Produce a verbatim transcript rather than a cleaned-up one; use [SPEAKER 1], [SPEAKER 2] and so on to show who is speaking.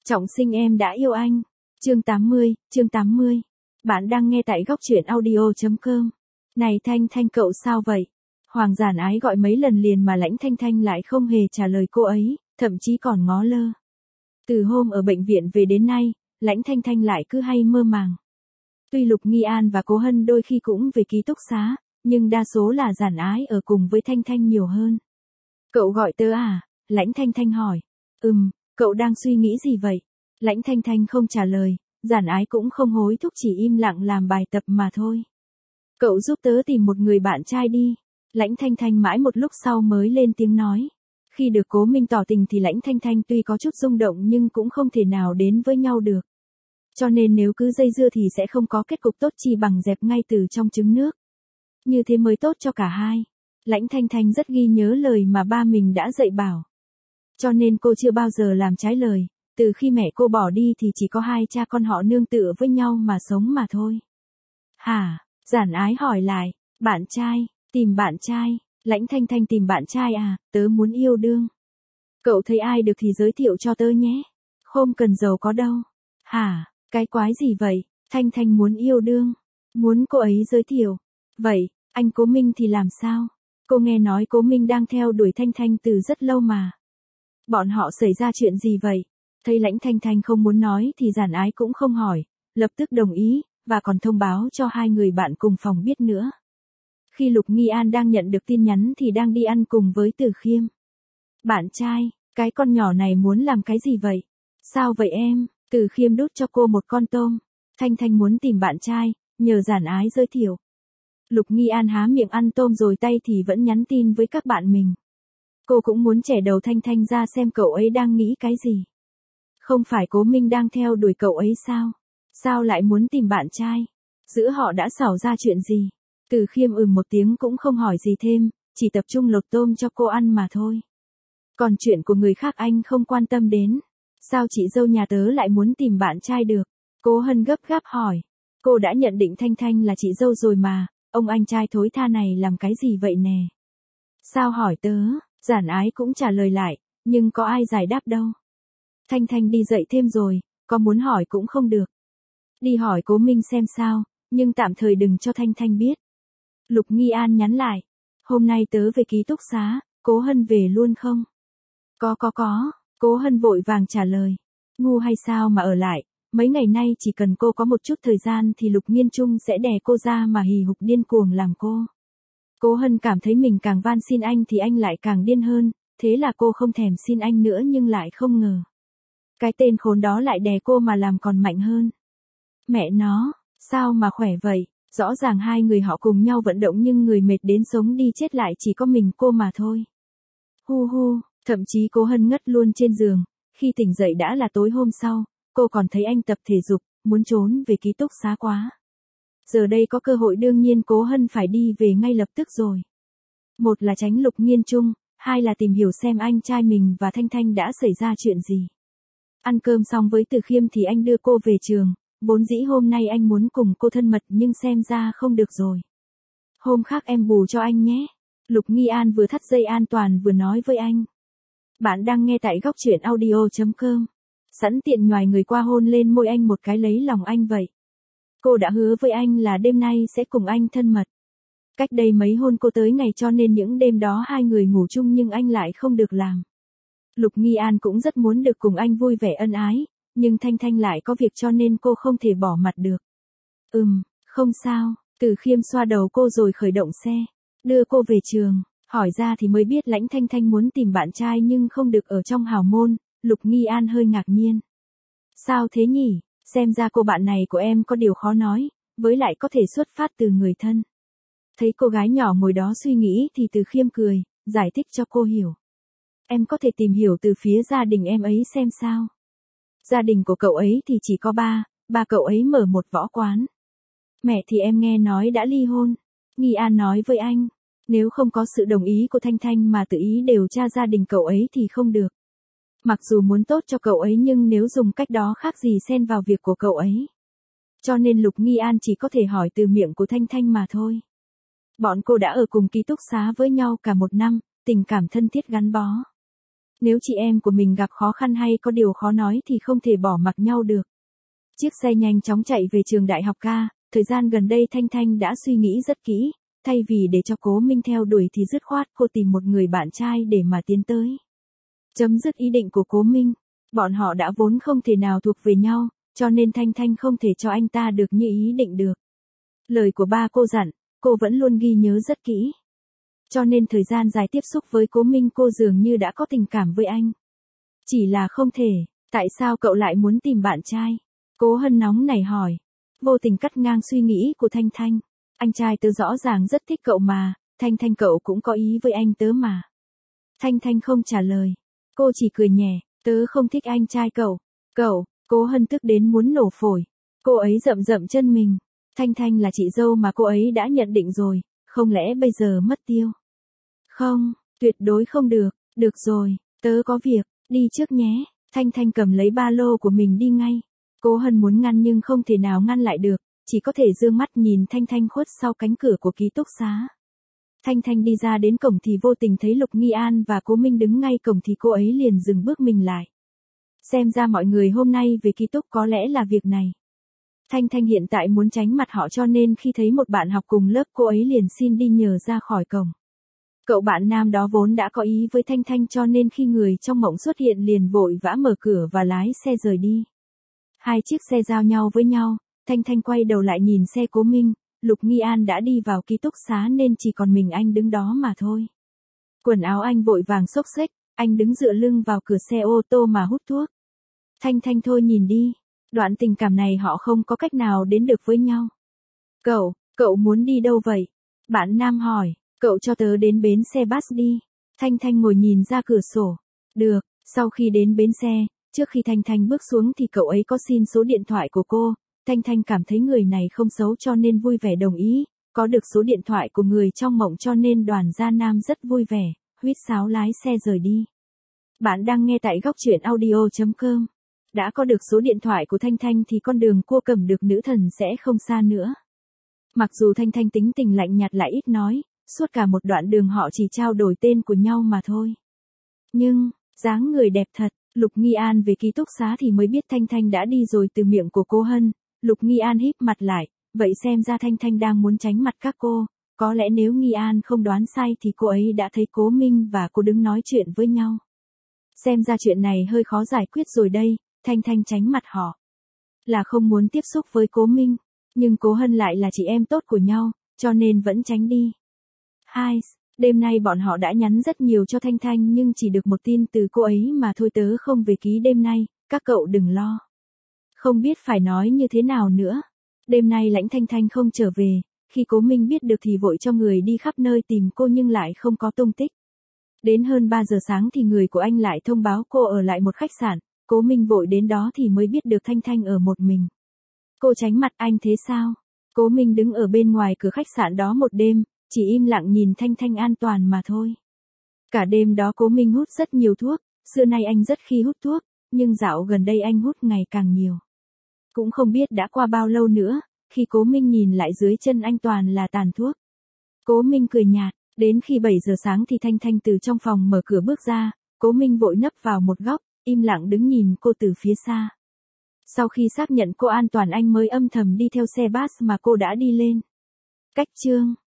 [SPEAKER 1] Trọng sinh em đã yêu anh. Chương tám mươi, chương tám mươi. Bạn đang nghe tại góc truyện audio chấm com. Này Thanh Thanh cậu sao vậy? Hoàng Giản Ái gọi mấy lần liền mà Lãnh Thanh Thanh lại không hề trả lời cô ấy, thậm chí còn ngó lơ. Từ hôm ở bệnh viện về đến nay, Lãnh Thanh Thanh lại cứ hay mơ màng. Tuy Lục Nghi An và Cố Hân đôi khi cũng về ký túc xá, nhưng đa số là Giản Ái ở cùng với Thanh Thanh nhiều hơn. Cậu gọi tớ à? Lãnh Thanh Thanh hỏi. Ừm, cậu đang suy nghĩ gì vậy? Lãnh Thanh Thanh không trả lời, Giản Ái cũng không hối thúc, chỉ im lặng làm bài tập mà thôi. Cậu giúp tớ tìm một người bạn trai đi. Lãnh Thanh Thanh mãi một lúc sau mới lên tiếng nói. Khi được Cố Minh tỏ tình thì Lãnh Thanh Thanh tuy có chút rung động nhưng cũng không thể nào đến với nhau được. Cho nên nếu cứ dây dưa thì sẽ không có kết cục tốt, chi bằng dẹp ngay từ trong trứng nước. Như thế mới tốt cho cả hai. Lãnh Thanh Thanh rất ghi nhớ lời mà ba mình đã dạy bảo. Cho nên cô chưa bao giờ làm trái lời, từ khi mẹ cô bỏ đi thì chỉ có hai cha con họ nương tựa với nhau mà sống mà thôi. Hả? Giản Ái hỏi lại, bạn trai, tìm bạn trai, Lãnh Thanh Thanh tìm bạn trai à, tớ muốn yêu đương. Cậu thấy ai được thì giới thiệu cho tớ nhé. Không cần giàu có đâu. Hả, cái quái gì vậy? Thanh Thanh muốn yêu đương, muốn cô ấy giới thiệu. Vậy, anh Cố Minh thì làm sao? Cô nghe nói Cố Minh đang theo đuổi Thanh Thanh từ rất lâu mà. Bọn họ xảy ra chuyện gì vậy? Thấy Lãnh Thanh Thanh không muốn nói thì Giản Ái cũng không hỏi, lập tức đồng ý, và còn thông báo cho hai người bạn cùng phòng biết nữa. Khi Lục Nghi An đang nhận được tin nhắn thì đang đi ăn cùng với Từ Khiêm. Bạn trai, cái con nhỏ này muốn làm cái gì vậy? Sao vậy em? Từ Khiêm đút cho cô một con tôm. Thanh Thanh muốn tìm bạn trai, nhờ Giản Ái giới thiệu. Lục Nghi An há miệng ăn tôm rồi tay thì vẫn nhắn tin với các bạn mình. Cô cũng muốn chẻ đầu Thanh Thanh ra xem cậu ấy đang nghĩ cái gì. Không phải Cố Minh đang theo đuổi cậu ấy sao? Sao lại muốn tìm bạn trai? Giữa họ đã xảo ra chuyện gì? Từ Khiêm ừm một tiếng cũng không hỏi gì thêm, chỉ tập trung lột tôm cho cô ăn mà thôi. Còn chuyện của người khác anh không quan tâm đến. Sao chị dâu nhà tớ lại muốn tìm bạn trai được? Cố Hân gấp gáp hỏi. Cô đã nhận định Thanh Thanh là chị dâu rồi mà, ông anh trai thối tha này làm cái gì vậy nè? Sao hỏi tớ? Giản Ái cũng trả lời lại, nhưng có ai giải đáp đâu. Thanh Thanh đi dậy thêm rồi, có muốn hỏi cũng không được. Đi hỏi Cố Minh xem sao, nhưng tạm thời đừng cho Thanh Thanh biết. Lục Nghi An nhắn lại. Hôm nay tớ về ký túc xá, Cố Hân về luôn không? Có có có, Cố Hân vội vàng trả lời. Ngu hay sao mà ở lại, mấy ngày nay chỉ cần cô có một chút thời gian thì Lục Nghiên Trung sẽ đè cô ra mà hì hục điên cuồng làm cô. Cố Hân cảm thấy mình càng van xin anh thì anh lại càng điên hơn, thế là cô không thèm xin anh nữa nhưng lại không ngờ. Cái tên khốn đó lại đè cô mà làm còn mạnh hơn. Mẹ nó, sao mà khỏe vậy, rõ ràng hai người họ cùng nhau vận động nhưng người mệt đến sống đi chết lại chỉ có mình cô mà thôi. Hu hu, thậm chí Cố Hân ngất luôn trên giường, khi tỉnh dậy đã là tối hôm sau, cô còn thấy anh tập thể dục, muốn trốn về ký túc xá quá. Giờ đây có cơ hội đương nhiên Cố Hân phải đi về ngay lập tức rồi. Một là tránh Lục Nghiên Trung, hai là tìm hiểu xem anh trai mình và Thanh Thanh đã xảy ra chuyện gì. Ăn cơm xong với Từ Khiêm thì anh đưa cô về trường, vốn dĩ hôm nay anh muốn cùng cô thân mật nhưng xem ra không được rồi. Hôm khác em bù cho anh nhé. Lục Nghi An vừa thắt dây an toàn vừa nói với anh. Bạn đang nghe tại góc truyện audio chấm com. Sẵn tiện nhoài người qua hôn lên môi anh một cái lấy lòng anh vậy. Cô đã hứa với anh là đêm nay sẽ cùng anh thân mật. Cách đây mấy hôn cô tới ngày cho nên những đêm đó hai người ngủ chung nhưng anh lại không được làm. Lục Nghi An cũng rất muốn được cùng anh vui vẻ ân ái, nhưng Thanh Thanh lại có việc cho nên cô không thể bỏ mặt được. Ừm, không sao, Từ Khiêm xoa đầu cô rồi khởi động xe, đưa cô về trường, hỏi ra thì mới biết Lãnh Thanh Thanh muốn tìm bạn trai nhưng không được ở trong hào môn, Lục Nghi An hơi ngạc nhiên. Sao thế nhỉ, xem ra cô bạn này của em có điều khó nói, với lại có thể xuất phát từ người thân. Thấy cô gái nhỏ ngồi đó suy nghĩ thì Từ Khiêm cười, giải thích cho cô hiểu. Em có thể tìm hiểu từ phía gia đình em ấy xem sao. Gia đình của cậu ấy thì chỉ có ba, ba cậu ấy mở một võ quán. Mẹ thì em nghe nói đã ly hôn. Nghi An nói với anh, nếu không có sự đồng ý của Thanh Thanh mà tự ý điều tra gia đình cậu ấy thì không được. Mặc dù muốn tốt cho cậu ấy nhưng nếu dùng cách đó khác gì xen vào việc của cậu ấy. Cho nên Lục Nghi An chỉ có thể hỏi từ miệng của Thanh Thanh mà thôi. Bọn cô đã ở cùng ký túc xá với nhau cả một năm, tình cảm thân thiết gắn bó. Nếu chị em của mình gặp khó khăn hay có điều khó nói thì không thể bỏ mặc nhau được. Chiếc xe nhanh chóng chạy về trường đại học ca, thời gian gần đây Thanh Thanh đã suy nghĩ rất kỹ, thay vì để cho Cố Minh theo đuổi thì dứt khoát cô tìm một người bạn trai để mà tiến tới. Chấm dứt ý định của Cố Minh, bọn họ đã vốn không thể nào thuộc về nhau, cho nên Thanh Thanh không thể cho anh ta được như ý định được. Lời của ba cô dặn, cô vẫn luôn ghi nhớ rất kỹ. Cho nên thời gian dài tiếp xúc với Cố Minh cô dường như đã có tình cảm với anh. Chỉ là không thể, tại sao cậu lại muốn tìm bạn trai? Cố Hân nóng nảy hỏi. Vô tình cắt ngang suy nghĩ của Thanh Thanh. Anh trai tớ rõ ràng rất thích cậu mà, Thanh Thanh cậu cũng có ý với anh tớ mà. Thanh Thanh không trả lời. Cô chỉ cười nhẹ, tớ không thích anh trai cậu. Cậu, Cố Hân tức đến muốn nổ phổi. Cô ấy rậm rậm chân mình. Thanh Thanh là chị dâu mà cô ấy đã nhận định rồi, không lẽ bây giờ mất tiêu? Không, tuyệt đối không được, được rồi, tớ có việc, đi trước nhé. Thanh Thanh cầm lấy ba lô của mình đi ngay. Cố Hân muốn ngăn nhưng không thể nào ngăn lại được, chỉ có thể dương mắt nhìn Thanh Thanh khuất sau cánh cửa của ký túc xá. Thanh Thanh đi ra đến cổng thì vô tình thấy Lục Nghi An và Cố Minh đứng ngay cổng thì cô ấy liền dừng bước mình lại. Xem ra mọi người hôm nay về ký túc có lẽ là việc này. Thanh Thanh hiện tại muốn tránh mặt họ cho nên khi thấy một bạn học cùng lớp cô ấy liền xin đi nhờ ra khỏi cổng. Cậu bạn nam đó vốn đã có ý với Thanh Thanh cho nên khi người trong mộng xuất hiện liền vội vã mở cửa và lái xe rời đi. Hai chiếc xe giao nhau với nhau, Thanh Thanh quay đầu lại nhìn xe Cố Minh, Lục Nghi An đã đi vào ký túc xá nên chỉ còn mình anh đứng đó mà thôi. Quần áo anh vội vàng xốc xếch, anh đứng dựa lưng vào cửa xe ô tô mà hút thuốc. Thanh Thanh thôi nhìn đi, đoạn tình cảm này họ không có cách nào đến được với nhau. Cậu, cậu muốn đi đâu vậy? Bạn nam hỏi, cậu cho tớ đến bến xe bus đi. Thanh Thanh ngồi nhìn ra cửa sổ. Được, sau khi đến bến xe, trước khi Thanh Thanh bước xuống thì cậu ấy có xin số điện thoại của cô. Thanh Thanh cảm thấy người này không xấu cho nên vui vẻ đồng ý, có được số điện thoại của người trong mộng cho nên Đoàn Gia Nam rất vui vẻ, huýt sáo lái xe rời đi. Bạn đang nghe tại góc truyện audio chấm com. Đã có được số điện thoại của Thanh Thanh thì con đường cô cầm được nữ thần sẽ không xa nữa. Mặc dù Thanh Thanh tính tình lạnh nhạt lại ít nói, suốt cả một đoạn đường họ chỉ trao đổi tên của nhau mà thôi. Nhưng, dáng người đẹp thật, Lục Nghi An về ký túc xá thì mới biết Thanh Thanh đã đi rồi từ miệng của Cố Hân. Lục Nghi An híp mặt lại, vậy xem ra Thanh Thanh đang muốn tránh mặt các cô, có lẽ nếu Nghi An không đoán sai thì cô ấy đã thấy Cố Minh và cô đứng nói chuyện với nhau. Xem ra chuyện này hơi khó giải quyết rồi đây, Thanh Thanh tránh mặt họ. Là không muốn tiếp xúc với Cố Minh, nhưng Cố Hân lại là chị em tốt của nhau, cho nên vẫn tránh đi. Hai, đêm nay bọn họ đã nhắn rất nhiều cho Thanh Thanh nhưng chỉ được một tin từ cô ấy mà thôi tớ không về ký đêm nay, các cậu đừng lo. Không biết phải nói như thế nào nữa. Đêm nay Lãnh Thanh Thanh không trở về, khi Cố Minh biết được thì vội cho người đi khắp nơi tìm cô nhưng lại không có tung tích. Đến hơn ba giờ sáng thì người của anh lại thông báo cô ở lại một khách sạn, Cố Minh vội đến đó thì mới biết được Thanh Thanh ở một mình. Cô tránh mặt anh thế sao? Cố Minh đứng ở bên ngoài cửa khách sạn đó một đêm, chỉ im lặng nhìn Thanh Thanh an toàn mà thôi. Cả đêm đó Cố Minh hút rất nhiều thuốc, xưa nay anh rất khi hút thuốc, nhưng dạo gần đây anh hút ngày càng nhiều. Cũng không biết đã qua bao lâu nữa, khi Cố Minh nhìn lại dưới chân anh toàn là tàn thuốc. Cố Minh cười nhạt, đến khi bảy giờ sáng thì Thanh Thanh từ trong phòng mở cửa bước ra, Cố Minh vội nấp vào một góc, im lặng đứng nhìn cô từ phía xa. Sau khi xác nhận cô an toàn anh mới âm thầm đi theo xe bus mà cô đã đi lên. Cách chương